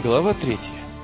Глава 3.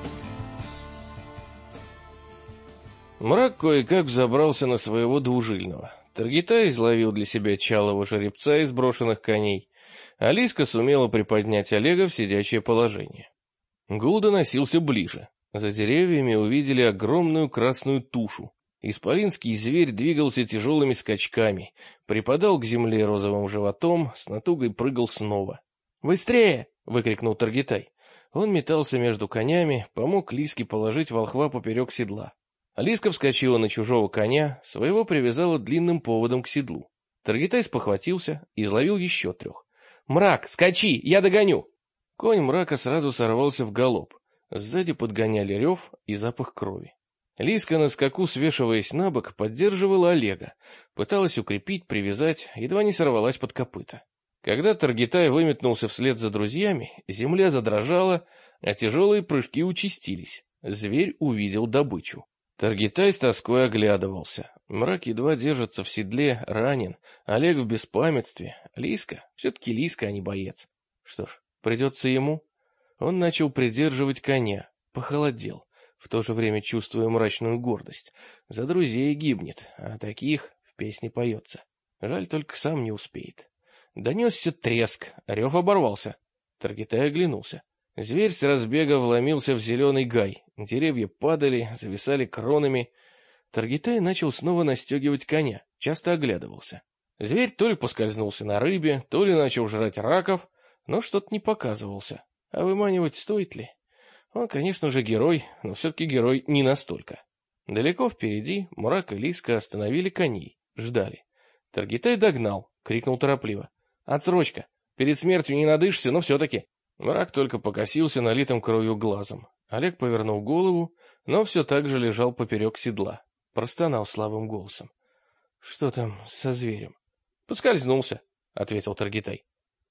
Мрак кое-как взобрался на своего двужильного. Таргитай изловил для себя чалого жеребца из брошенных коней. Алиска сумела приподнять Олега в сидячее положение. Гул доносился ближе. За деревьями увидели огромную красную тушу. Исполинский зверь двигался тяжелыми скачками, припадал к земле розовым животом, с натугой прыгал снова. «Быстрее!» — выкрикнул Таргитай. Он метался между конями, помог Лиске положить волхва поперек седла. Лиска вскочила на чужого коня, своего привязала длинным поводом к седлу. Таргитай спохватился и изловил еще 3. «Мрак, скачи, я догоню!» Конь Мрака сразу сорвался в галоп. Сзади подгоняли рев и запах крови. Лиска на скаку, свешиваясь на бок, поддерживала Олега, пыталась укрепить, привязать, едва не сорвалась под копыта. Когда Таргитай выметнулся вслед за друзьями, земля задрожала, а тяжелые прыжки участились. Зверь увидел добычу. Таргитай с тоской оглядывался. Мрак едва держится в седле, ранен. Олег в беспамятстве. Лиска? Все-таки Лиска, а не боец. Что ж, придется ему. Он начал придерживать коня. Похолодел, в то же время чувствуя мрачную гордость. За друзей гибнет, а таких в песне поется. Жаль, только сам не успеет. Донесся треск, рев оборвался. Таргитай оглянулся. Зверь с разбега вломился в зеленый гай. Деревья падали, зависали кронами. Таргитай начал снова настегивать коня, часто оглядывался. Зверь то ли поскользнулся на рыбе, то ли начал жрать раков, но что-то не показывался. А выманивать стоит ли? Он, конечно же, герой, но все-таки герой не настолько. Далеко впереди Мрак и Лиска остановили коней, ждали. Таргитай догнал, крикнул торопливо. «Отсрочка! Перед смертью не надышишься, но все-таки!» Мрак только покосился налитым кровью глазом. Олег повернул голову, но все так же лежал поперек седла. Простонал слабым голосом. «Что там со зверем?» «Поскользнулся», — ответил Таргитай.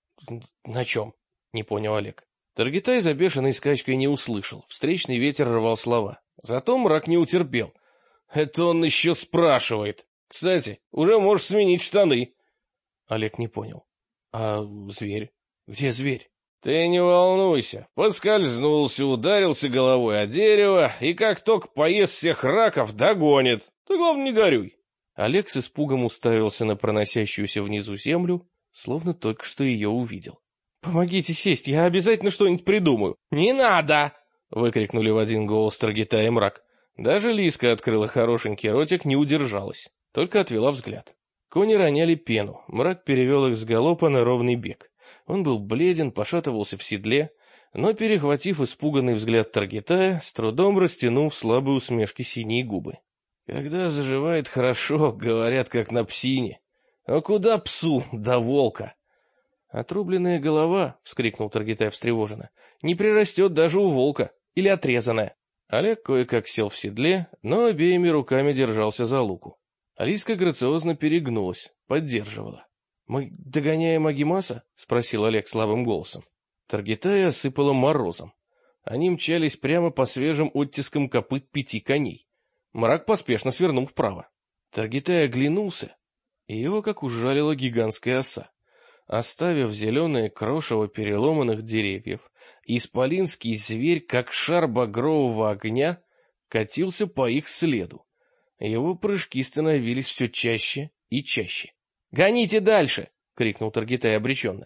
«На чем?» — не понял Олег. Таргитай за бешеной скачкой не услышал. Встречный ветер рвал слова. Зато Мрак не утерпел. «Это он еще спрашивает. Кстати, уже можешь сменить штаны». Олег не понял. «А зверь? Где зверь?» «Ты не волнуйся. Поскользнулся, ударился головой о дерево, и как только поест всех раков, догонит. Ты, главное, не горюй». Олег с испугом уставился на проносящуюся внизу землю, словно только что ее увидел. «Помогите сесть, я обязательно что-нибудь придумаю». «Не надо!» — выкрикнули в один голос Таргитай и Мрак. Даже Лиска открыла хорошенький ротик, не удержалась, только отвела взгляд. Кони роняли пену, Мрак перевел их с галопа на ровный бег. Он был бледен, пошатывался в седле, но, перехватив испуганный взгляд Таргитая, с трудом растянул в слабой усмешке синие губы. «Когда заживает хорошо, говорят, как на псине. А куда псу до волка?» «Отрубленная голова», — вскрикнул Таргитай встревоженно, — «не прирастет даже у волка, или отрезанная». Олег кое-как сел в седле, но обеими руками держался за луку. Алиска грациозно перегнулась, поддерживала. «Мы догоняем Агимаса?» — спросил Олег слабым голосом. Таргитая осыпала морозом. Они мчались прямо по свежим оттискам копыт 5 коней. Мрак поспешно свернул вправо. Таргитай оглянулся, и его как ужалила гигантская оса. Оставив зеленое крошево переломанных деревьев, исполинский зверь, как шар багрового огня, катился по их следу. Его прыжки становились все чаще и чаще. «Гоните дальше!» — крикнул Таргитай обреченно.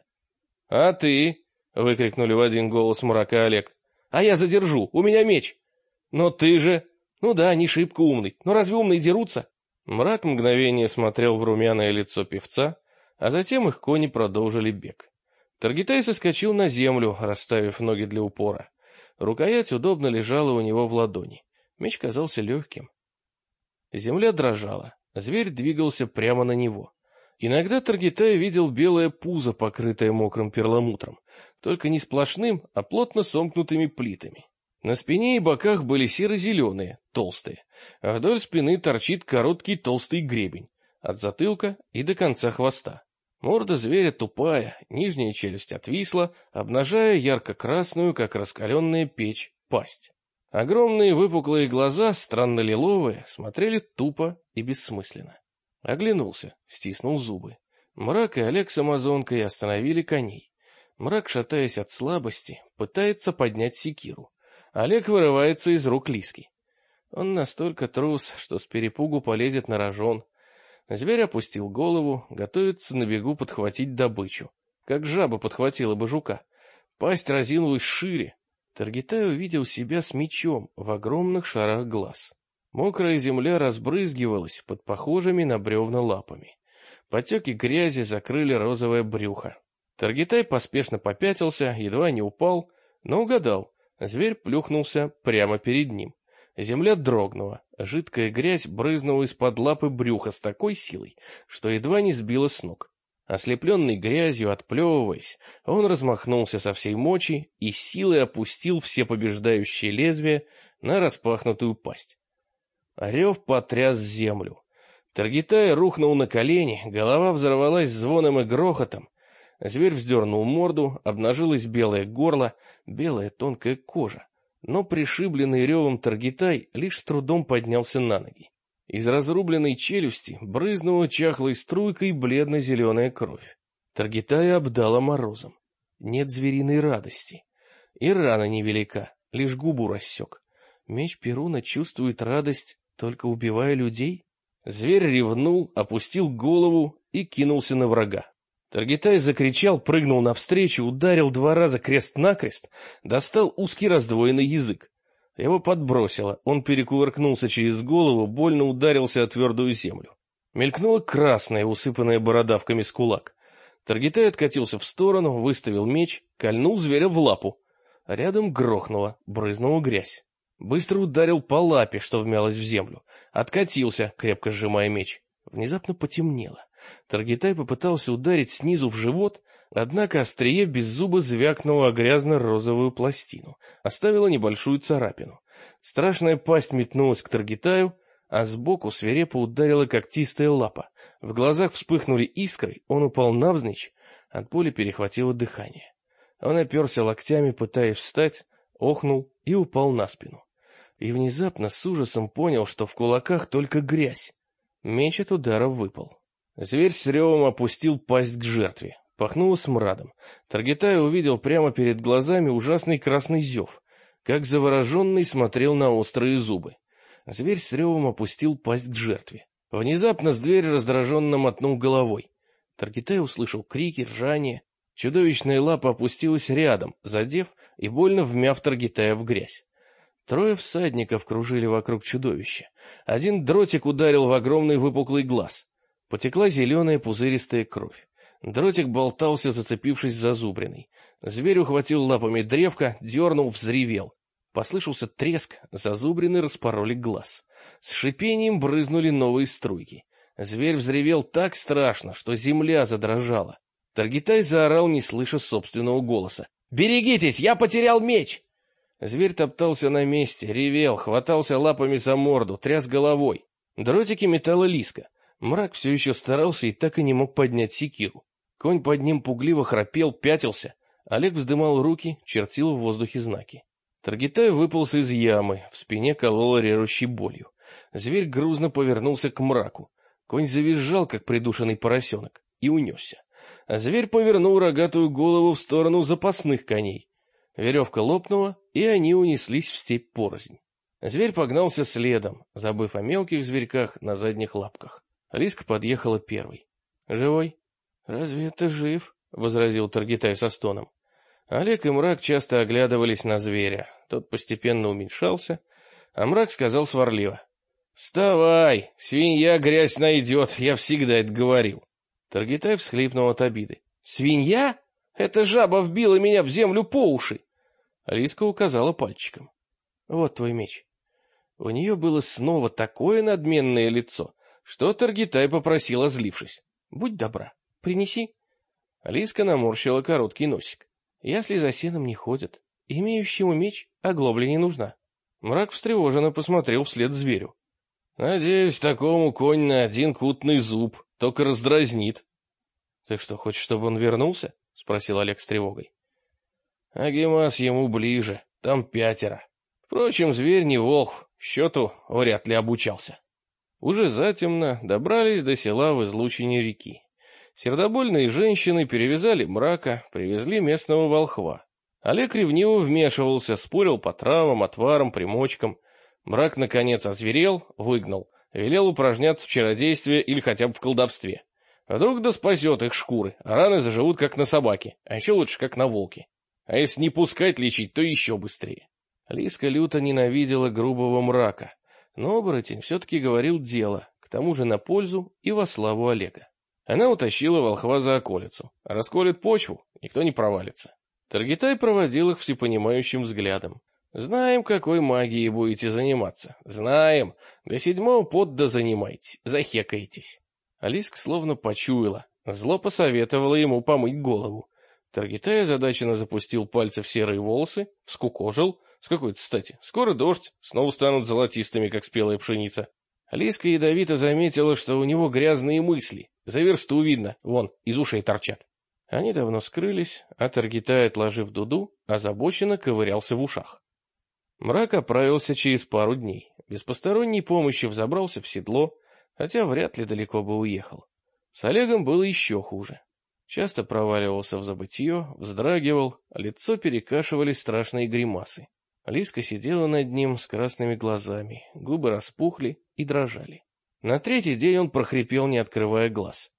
«А ты?» — выкрикнули в один голос Мрак и Олег. «А я задержу, у меня меч!» «Но ты же...» «Ну да, не шибко умный, но разве умные дерутся?» Мрак мгновение смотрел в румяное лицо певца, а затем их кони продолжили бег. Таргитай соскочил на землю, расставив ноги для упора. Рукоять удобно лежала у него в ладони. Меч казался легким. Земля дрожала, зверь двигался прямо на него. Иногда Таргитай видел белое пузо, покрытое мокрым перламутром, только не сплошным, а плотно сомкнутыми плитами. На спине и боках были серо-зеленые, толстые, а вдоль спины торчит короткий толстый гребень, от затылка и до конца хвоста. Морда зверя тупая, нижняя челюсть отвисла, обнажая ярко-красную, как раскаленная печь, пасть. Огромные выпуклые глаза, странно лиловые, смотрели тупо и бессмысленно. Оглянулся, стиснул зубы. Мрак и Олег с амазонкой остановили коней. Мрак, шатаясь от слабости, пытается поднять секиру. Олег вырывается из рук Лиски. Он настолько трус, что с перепугу полезет на рожон. Зверь опустил голову, готовится на бегу подхватить добычу, как жаба подхватила бы жука. Пасть разинулась шире. Таргитай увидел себя с мечом в огромных шарах глаз. Мокрая земля разбрызгивалась под похожими на бревна лапами. Потеки грязи закрыли розовое брюхо. Таргитай поспешно попятился, едва не упал, но угадал. Зверь плюхнулся прямо перед ним. Земля дрогнула, жидкая грязь брызнула из-под лапы брюха с такой силой, что едва не сбила с ног. Ослепленный грязью, отплевываясь, он размахнулся со всей мочи и силой опустил все побеждающие лезвия на распахнутую пасть. Рев потряс землю. Таргитай рухнул на колени, голова взорвалась звоном и грохотом. Зверь вздернул морду, обнажилось белое горло, белая тонкая кожа. Но пришибленный ревом Таргитай лишь с трудом поднялся на ноги. Из разрубленной челюсти брызнула чахлой струйкой бледно-зеленая кровь. Таргитая обдала морозом. Нет звериной радости. И рана невелика, лишь губу рассек. Меч Перуна чувствует радость, только убивая людей? Зверь ревнул, опустил голову и кинулся на врага. Таргитай закричал, прыгнул навстречу, ударил 2 раза крест-накрест, достал узкий раздвоенный язык. Его подбросило, он перекувыркнулся через голову, больно ударился о твердую землю. Мелькнула красная, усыпанная бородавками с кулак. Таргитай откатился в сторону, выставил меч, кольнул зверя в лапу. Рядом грохнуло, брызнула грязь. Быстро ударил по лапе, что вмялась в землю. Откатился, крепко сжимая меч. Внезапно потемнело. Таргитай попытался ударить снизу в живот, однако острие без зуба звякнуло о грязно-розовую пластину, оставило небольшую царапину. Страшная пасть метнулась к Таргитаю, а сбоку свирепо ударила когтистая лапа. В глазах вспыхнули искры, он упал навзничь, от боли перехватило дыхание. Он оперся локтями, пытаясь встать, охнул и упал на спину. И внезапно с ужасом понял, что в кулаках только грязь. Меч от удара выпал. Зверь с ревом опустил пасть к жертве. Пахнуло смрадом. Таргитай увидел прямо перед глазами ужасный красный зев, как завороженный смотрел на острые зубы. Зверь с ревом опустил пасть к жертве. Внезапно зверь раздраженно мотнул головой. Таргитай услышал крики, ржание. Чудовищная лапа опустилась рядом, задев и больно вмяв Таргитая в грязь. 3 всадников кружили вокруг чудовища. Один дротик ударил в огромный выпуклый глаз. Потекла зеленая пузыристая кровь. Дротик болтался, зацепившись за зубриной. Зверь ухватил лапами древко, дернул, взревел. Послышался треск, зазубрины распороли глаз. С шипением брызнули новые струйки. Зверь взревел так страшно, что земля задрожала. Таргитай заорал, не слыша собственного голоса. «Берегитесь, я потерял меч!» Зверь топтался на месте, ревел, хватался лапами за морду, тряс головой. Дротики метала Лиска. Мрак все еще старался и так и не мог поднять секиру. Конь под ним пугливо храпел, пятился. Олег вздымал руки, чертил в воздухе знаки. Таргитай выполз из ямы, в спине кололо режущей болью. Зверь грузно повернулся к Мраку. Конь завизжал, как придушенный поросенок, и унесся. А зверь повернул рогатую голову в сторону запасных коней. Веревка лопнула, и они унеслись в степь порознь. Зверь погнался следом, забыв о мелких зверьках на задних лапках. Лиска подъехала первой. «Живой?» «Разве это жив?» — возразил Таргитай со стоном. Олег и Мрак часто оглядывались на зверя. Тот постепенно уменьшался, а Мрак сказал сварливо: «Вставай, свинья грязь найдет, я всегда это говорил». Таргитай всхлипнул от обиды. «Свинья? Эта жаба вбила меня в землю по уши!» Лиска указала пальчиком. «Вот твой меч». У нее было снова такое надменное лицо, что Таргитай попросил, озлившись: «Будь добра, принеси». Лиска наморщила короткий носик. «Ясли за сеном не ходят. Имеющему меч оглобля не нужна». Мрак встревоженно посмотрел вслед зверю. «Надеюсь, такому конь на один кутный зуб только раздразнит». «Ты что, хочешь, чтобы он вернулся?» — спросил Олег с тревогой. «Агимас ему ближе, там 5. Впрочем, зверь не волк, счету вряд ли обучался». Уже затемно добрались до села в излучине реки. Сердобольные женщины перевязали Мрака, привезли местного волхва. Олег ревниво вмешивался, спорил по травам, отварам, примочкам. Мрак, наконец, озверел, выгнал, велел упражняться в чародействе или хотя бы в колдовстве. Вдруг да спасет их шкуры, а раны заживут, как на собаке, а еще лучше, как на волке. А если не пускать лечить, то еще быстрее. Лиска люто ненавидела грубого Мрака, но оборотень все-таки говорил дело, к тому же на пользу и во славу Олега. Она утащила волхва за околицу. Расколет почву, никто не провалится. Таргитай проводил их всепонимающим взглядом. «Знаем, какой магией будете заниматься. Знаем. До 7-го подда занимайтесь, захекаетесь». Алиска словно почуяла. Зло посоветовало ему помыть голову. Таргитай озадаченно запустил пальцы в серые волосы, вскукожил. С какой-то стати. Скоро дождь, снова станут золотистыми, как спелая пшеница. Алиска ядовито заметила, что у него грязные мысли. За версту видно, вон, из ушей торчат. Они давно скрылись, а Таргитай, отложив дуду, озабоченно ковырялся в ушах. Мрак оправился через пару дней. Без посторонней помощи взобрался в седло, хотя вряд ли далеко бы уехал. С Олегом было еще хуже. Часто проваливался в забытье, вздрагивал, а лицо перекашивали страшные гримасы. Лиска сидела над ним с красными глазами, губы распухли и дрожали. На 3-й день он прохрипел, не открывая глаз.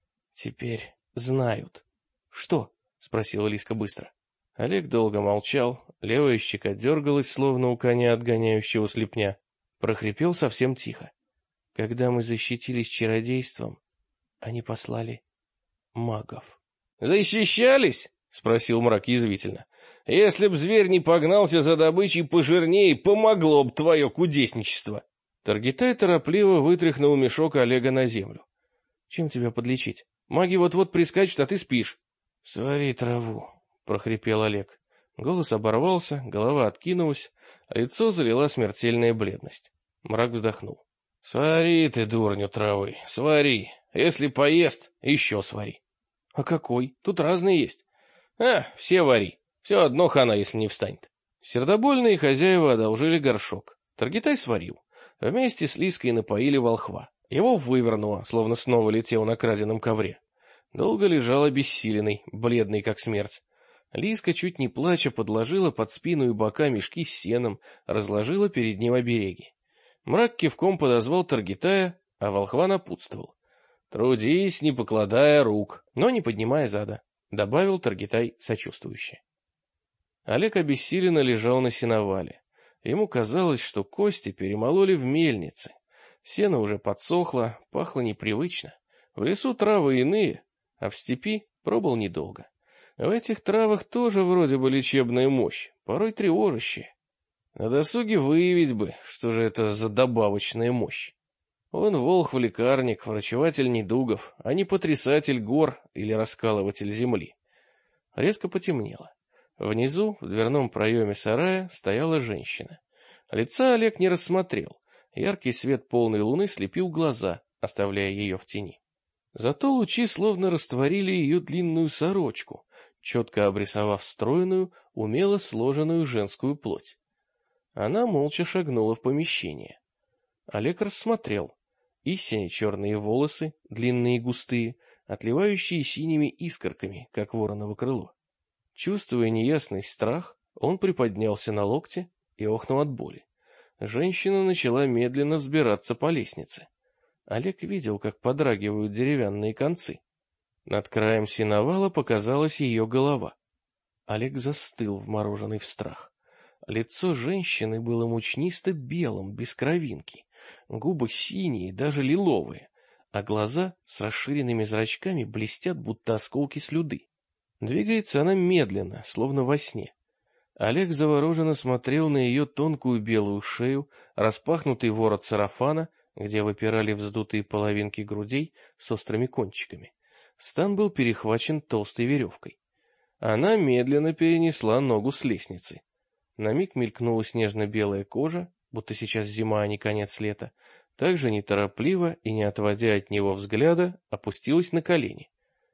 «Теперь знают». «Что?» — спросила Лиска быстро. Олег долго молчал, левая щека дергалась, словно у коня, отгоняющего слепня. Прохрипел совсем тихо. «Когда мы защитились чародейством, они послали магов». «Защищались?» — спросил Мрак язвительно. «Если б зверь не погнался за добычей пожирнее, помогло б твое кудесничество». Таргитай торопливо вытряхнул мешок Олега на землю. «Чем тебя подлечить? Маги вот-вот прискачут, а ты спишь». «Свари траву», — прохрипел Олег. Голос оборвался, голова откинулась, а лицо залила смертельная бледность. Мрак вздохнул. «Свари ты, дурню, травы, свари. Если поест, еще свари». «А какой? Тут разные есть». Все вари. Все одно хана, если не встанет». Сердобольные хозяева одолжили горшок. Таргитай сварил. Вместе с Лиской напоили волхва. Его вывернуло, словно снова летел на краденом ковре. Долго лежал обессиленный, бледный как смерть. Лиска, чуть не плача, подложила под спину и бока мешки с сеном, разложила перед ним обереги. Мрак кивком подозвал Таргитая, а волхва напутствовал. «Трудись, не покладая рук, но не поднимая зада», — добавил Таргитай сочувствующе. Олег обессиленно лежал на сеновале. Ему казалось, что кости перемололи в мельнице. Сено уже подсохло, пахло непривычно. В лесу травы иные, а в степи пробыл недолго. В этих травах тоже вроде бы лечебная мощь, порой тревожащая. На досуге выявить бы, что же это за добавочная мощь. Он волхв-лекарник, врачеватель недугов, а не потрясатель гор или раскалыватель земли. Резко потемнело. Внизу, в дверном проеме сарая, стояла женщина. Лица Олег не рассмотрел. Яркий свет полной луны слепил глаза, оставляя ее в тени. Зато лучи словно растворили ее длинную сорочку, четко обрисовав стройную, умело сложенную женскую плоть. Она молча шагнула в помещение. Олег рассмотрел. Истине черные волосы, длинные и густые, отливающие синими искорками, как вороново крыло. Чувствуя неясный страх, он приподнялся на локте и охнул от боли. Женщина начала медленно взбираться по лестнице. Олег видел, как подрагивают деревянные концы. Над краем сеновала показалась ее голова. Олег застыл, вмороженный в страх. Лицо женщины было мучнисто-белым, без кровинки, губы синие, даже лиловые, а глаза с расширенными зрачками блестят, будто осколки слюды. Двигается она медленно, словно во сне. Олег завороженно смотрел на ее тонкую белую шею, распахнутый ворот сарафана, где выпирали вздутые половинки грудей с острыми кончиками. Стан был перехвачен толстой веревкой. Она медленно перенесла ногу с лестницы. На миг мелькнула снежно-белая кожа, будто сейчас зима, а не конец лета. Также неторопливо и не отводя от него взгляда, опустилась на колени.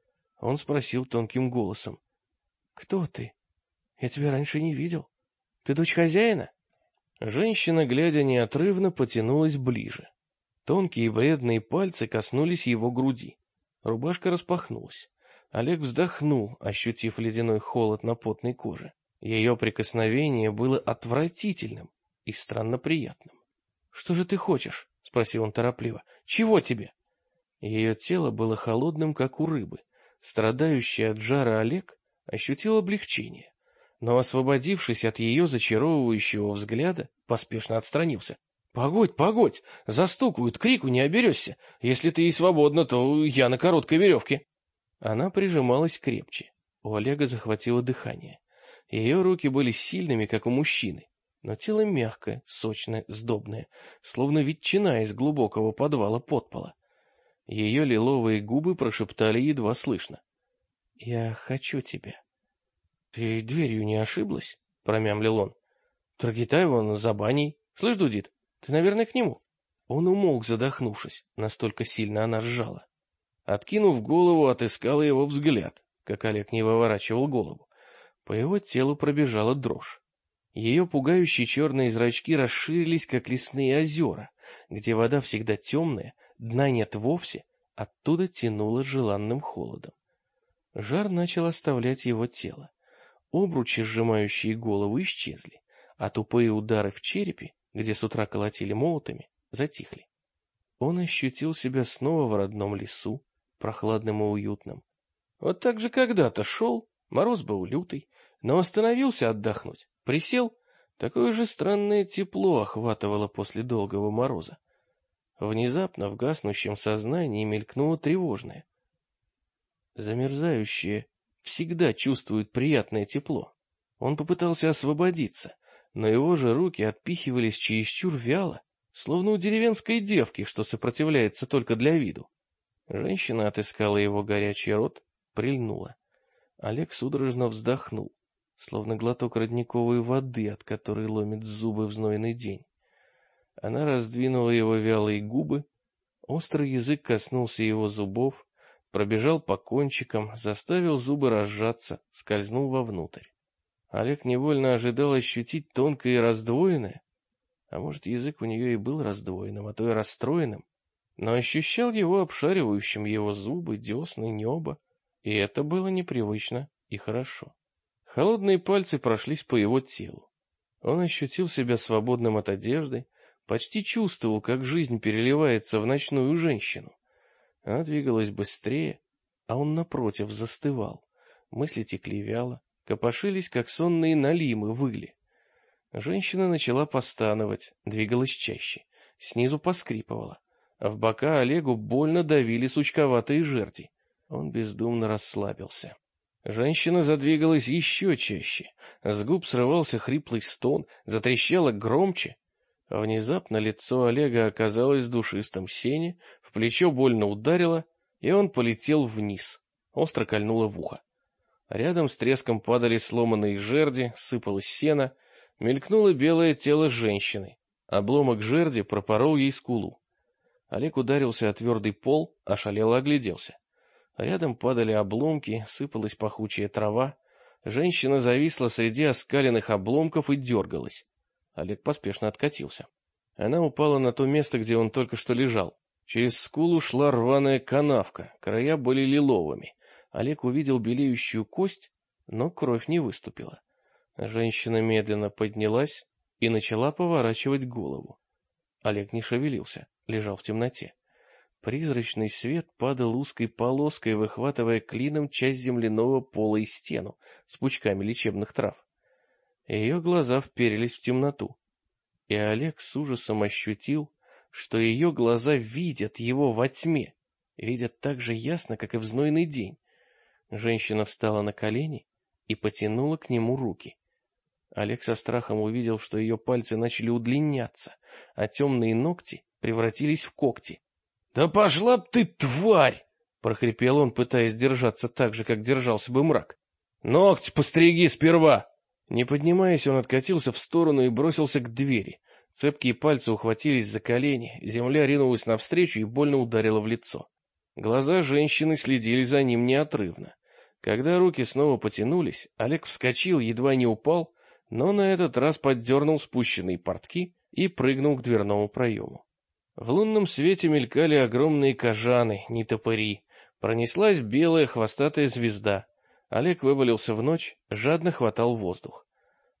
Он спросил тонким голосом: «Кто ты? Я тебя раньше не видел. Ты дочь хозяина?» Женщина, глядя неотрывно, потянулась ближе. Тонкие бледные пальцы коснулись его груди. Рубашка распахнулась. Олег вздохнул, ощутив ледяной холод на потной коже. Ее прикосновение было отвратительным и странно приятным. «Что же ты хочешь?» — спросил он торопливо. «Чего тебе?» Ее тело было холодным, как у рыбы. Страдающий от жара Олег ощутил облегчение, но, освободившись от ее зачаровывающего взгляда, поспешно отстранился. «Погодь, погодь! Застукают, крику не оберешься. Если ты и свободна, то я на короткой веревке». Она прижималась крепче. У Олега захватило дыхание. Ее руки были сильными, как у мужчины, но тело мягкое, сочное, сдобное, словно ветчина из глубокого подвала-подпола. Ее лиловые губы прошептали едва слышно. «Я хочу тебя». «Ты дверью не ошиблась?» — промямлил он. «Таргитай вон за баней. Слышь, Дудит, ты, наверное, к нему». Он умолк, задохнувшись, настолько сильно она сжала. Откинув голову, отыскала его взгляд, как Олег не выворачивал голову. По его телу пробежала дрожь. Ее пугающие черные зрачки расширились, как лесные озера, где вода всегда темная, дна нет вовсе, оттуда тянуло желанным холодом. Жар начал оставлять его тело. Обручи, сжимающие голову, исчезли, а тупые удары в черепе, где с утра колотили молотами, затихли. Он ощутил себя снова в родном лесу, прохладным и уютным. Вот так же когда-то шел, мороз был лютый, но остановился отдохнуть, присел, такое же странное тепло охватывало после долгого мороза. Внезапно в гаснущем сознании мелькнуло тревожное. Замерзающие всегда чувствуют приятное тепло. Он попытался освободиться, но его же руки отпихивались чересчур вяло, словно у деревенской девки, что сопротивляется только для виду. Женщина отыскала его горячий рот, прильнула. Олег судорожно вздохнул, словно глоток родниковой воды, от которой ломит зубы в знойный день. Она раздвинула его вялые губы, острый язык коснулся его зубов, пробежал по кончикам, заставил зубы разжаться, скользнул вовнутрь. Олег невольно ожидал ощутить тонкое и раздвоенное, а может, язык у нее и был раздвоенным, а то и расстроенным, но ощущал его обшаривающим его зубы, десны, небо, и это было непривычно и хорошо. Холодные пальцы прошлись по его телу. Он ощутил себя свободным от одежды, почти чувствовал, как жизнь переливается в ночную женщину. Она двигалась быстрее, а он, напротив, застывал. Мысли текли вяло, копошились, как сонные налимы выли. Женщина начала постановать, двигалась чаще, снизу поскрипывала. В бока Олегу больно давили сучковатые жерди. Он бездумно расслабился. Женщина задвигалась еще чаще. С губ срывался хриплый стон, затрещало громче. Внезапно лицо Олега оказалось в душистом сене, в плечо больно ударило, и он полетел вниз. Остро кольнуло в ухо. Рядом с треском падали сломанные жерди, сыпалось сено, мелькнуло белое тело женщины. Обломок жерди пропорол ей скулу. Олег ударился о твердый пол, ошалело огляделся. Рядом падали обломки, сыпалась пахучая трава. Женщина зависла среди оскаленных обломков и дергалась. Олег поспешно откатился. Она упала на то место, где он только что лежал. Через скулу шла рваная канавка, края были лиловыми. Олег увидел белеющую кость, но кровь не выступила. Женщина медленно поднялась и начала поворачивать голову. Олег не шевелился, лежал в темноте. Призрачный свет падал узкой полоской, выхватывая клином часть земляного пола и стену с пучками лечебных трав. Ее глаза вперились в темноту, и Олег с ужасом ощутил, что ее глаза видят его во тьме, видят так же ясно, как и в знойный день. Женщина встала на колени и потянула к нему руки. Олег со страхом увидел, что ее пальцы начали удлиняться, а темные ногти превратились в когти. «Да пошла б ты, тварь!» — прохрипел он, пытаясь держаться так же, как держался бы мрак. «Ногти постриги сперва!» Не поднимаясь, он откатился в сторону и бросился к двери. Цепкие пальцы ухватились за колени, земля ринулась навстречу и больно ударила в лицо. Глаза женщины следили за ним неотрывно. Когда руки снова потянулись, Олег вскочил, едва не упал, но на этот раз поддернул спущенные портки и прыгнул к дверному проему. В лунном свете мелькали огромные кожаны, нетопыри. Пронеслась белая хвостатая звезда. Олег вывалился в ночь, жадно хватал воздух.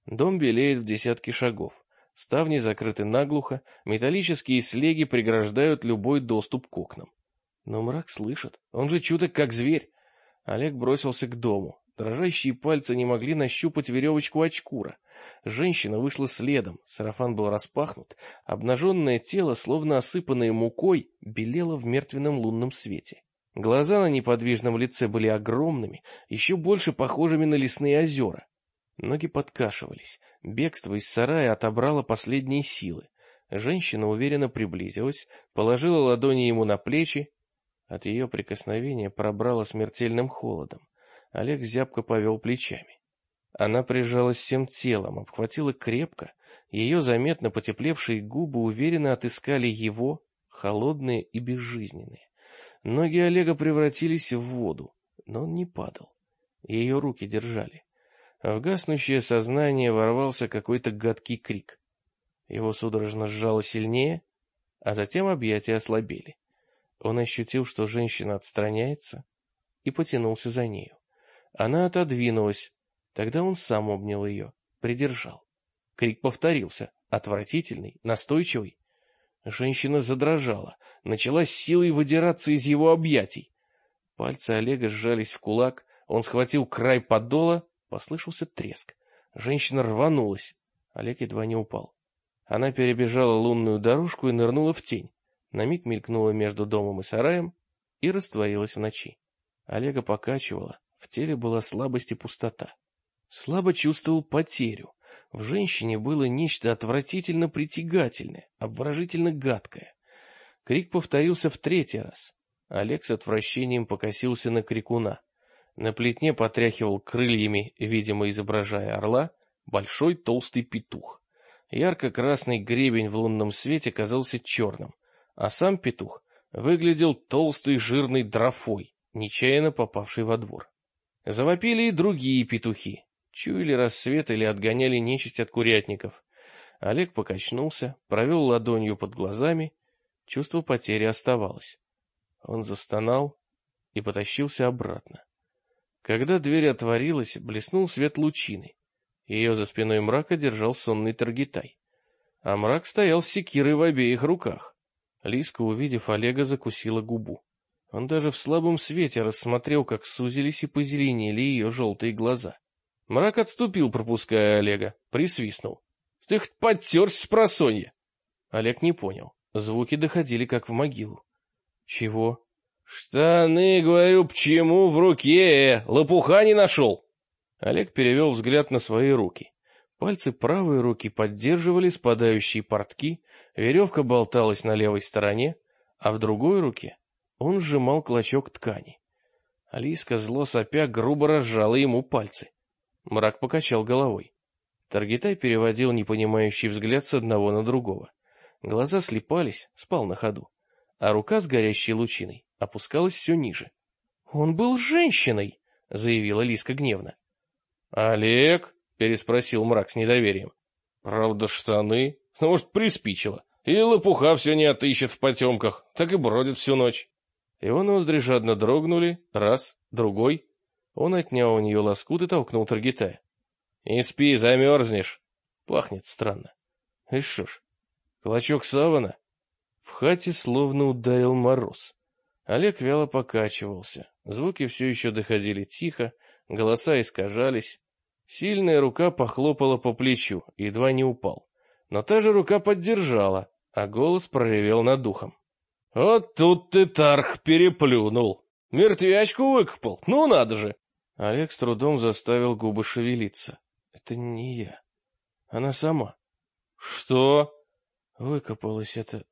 Дом белеет в десятки шагов. Ставни закрыты наглухо, металлические слеги преграждают любой доступ к окнам. Но мрак слышит, он же чуток как зверь. Олег бросился к дому. Дрожащие пальцы не могли нащупать веревочку очкура. Женщина вышла следом, сарафан был распахнут, обнаженное тело, словно осыпанное мукой, белело в мертвенном лунном свете. Глаза на неподвижном лице были огромными, еще больше похожими на лесные озера. Ноги подкашивались, бегство из сарая отобрало последние силы. Женщина уверенно приблизилась, положила ладони ему на плечи. От ее прикосновения пробрало смертельным холодом. Олег зябко повел плечами. Она прижалась всем телом, обхватила крепко. Ее заметно потеплевшие губы уверенно отыскали его, холодные и безжизненные. Ноги Олега превратились в воду, но он не падал. Ее руки держали. В гаснущее сознание ворвался какой-то гадкий крик. Его судорожно сжало сильнее, а затем объятия ослабели. Он ощутил, что женщина отстраняется, и потянулся за нею. Она отодвинулась. Тогда он сам обнял ее, придержал. Крик повторился, отвратительный, настойчивый. Женщина задрожала, начала с силой выдираться из его объятий. Пальцы Олега сжались в кулак, он схватил край подола, послышался треск. Женщина рванулась. Олег едва не упал. Она перебежала лунную дорожку и нырнула в тень. На миг мелькнула между домом и сараем и растворилась в ночи. Олега покачивало, в теле была слабость и пустота. Слабо чувствовал потерю. В женщине было нечто отвратительно притягательное, обворожительно гадкое. Крик повторился в третий раз. Олег с отвращением покосился на крикуна. На плетне потряхивал крыльями, видимо, изображая орла, большой толстый петух. Ярко-красный гребень в лунном свете казался черным, а сам петух выглядел толстой жирной дрофой, нечаянно попавшей во двор. Завопили и другие петухи, чуяли рассвет или отгоняли нечисть от курятников. Олег покачнулся, провел ладонью под глазами, чувство потери оставалось. Он застонал и потащился обратно. Когда дверь отворилась, блеснул свет лучины. Ее за спиной мрака держал сонный Таргитай. А мрак стоял с секирой в обеих руках. Лиска, увидев Олега, закусила губу. Он даже в слабом свете рассмотрел, как сузились и позеленели ее желтые глаза. Мрак отступил, пропуская Олега, присвистнул. — Ты хоть подтерся, спросонья? Олег не понял. Звуки доходили, как в могилу. — Чего? — Штаны, говорю, почему в руке? Лопуха не нашел? Олег перевел взгляд на свои руки. Пальцы правой руки поддерживали спадающие портки, веревка болталась на левой стороне, а в другой руке он сжимал клочок ткани. Алиска, зло сопя, грубо разжала ему пальцы. Мрак покачал головой. Таргитай переводил непонимающий взгляд с одного на другого. Глаза слипались, спал на ходу, а рука с горящей лучиной опускалась все ниже. — Он был женщиной! — заявила Лиска гневно. — Олег? — переспросил мрак с недоверием. — Правда, штаны? Может, приспичило? Или лопуха все не отыщет в потемках, так и бродит всю ночь. Его ноздри жадно дрогнули, раз, другой. Он отнял у нее лоскут и толкнул Таргитая. — Не спи, замерзнешь. Пахнет странно. И что ж, клочок савана? В хате словно ударил мороз. Олег вяло покачивался. Звуки все еще доходили тихо, голоса искажались. Сильная рука похлопала по плечу, едва не упал. Но та же рука поддержала, а голос проревел над ухом. — Вот тут ты, Тарх, переплюнул. Мертвячку выкопал, ну надо же. Олег с трудом заставил губы шевелиться. — Это не я. Она сама. — Что? — Выкопалась это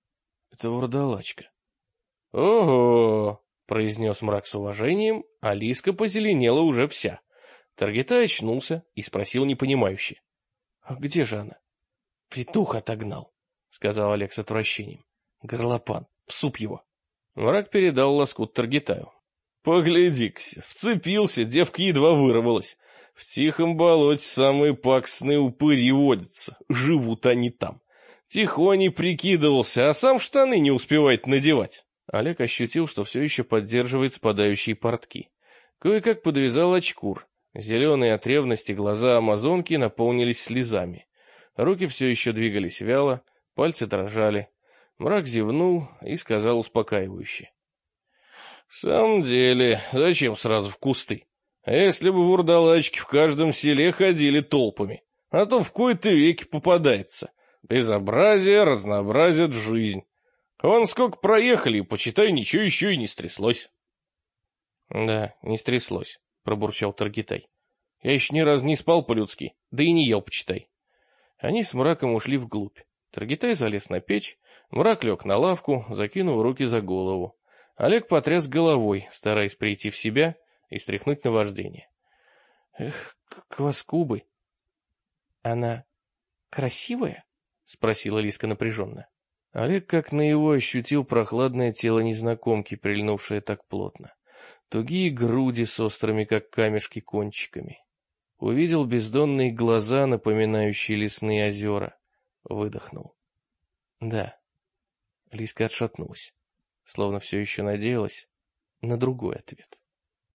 вурдалачка. — Ого! — произнес мрак с уважением, а Лиска позеленела уже вся. Таргитай очнулся и спросил непонимающе. — А где же она? — Петух отогнал, — сказал Олег с отвращением. — Горлопан, в суп его. Мрак передал лоскут Таргитаю. — Погляди-ка, вцепился, девка едва вырвалась. В тихом болоте самые пакостные упыри водятся, живут они там. Тихоней прикидывался, а сам штаны не успевает надевать. Олег ощутил, что все еще поддерживает спадающие портки. Кое-как подвязал очкур. Зеленые от ревности глаза амазонки наполнились слезами. Руки все еще двигались вяло, пальцы дрожали. Мрак зевнул и сказал успокаивающе: — В самом деле, зачем сразу в кусты? А если бы вурдалачки в каждом селе ходили толпами? А то в кои-то веки попадается. Безобразие разнообразит жизнь. Вон сколько проехали, и, почитай, ничего еще и не стряслось. — Да, не стряслось, — пробурчал Таргитай. — Я еще ни разу не спал по-людски, да и не ел, почитай. Они с Мраком ушли вглубь. Таргитай залез на печь, Мрак лег на лавку, закинул руки за голову. Олег потряс головой, стараясь прийти в себя и стряхнуть наваждение. — Эх, кваскубы! — Она красивая? — спросила Лиска напряженно. Олег как наяву ощутил прохладное тело незнакомки, прильнувшее так плотно. Тугие груди с острыми, как камешки, кончиками. Увидел бездонные глаза, напоминающие лесные озера. Выдохнул. Да. Лиска отшатнулась, словно все еще надеялась на другой ответ.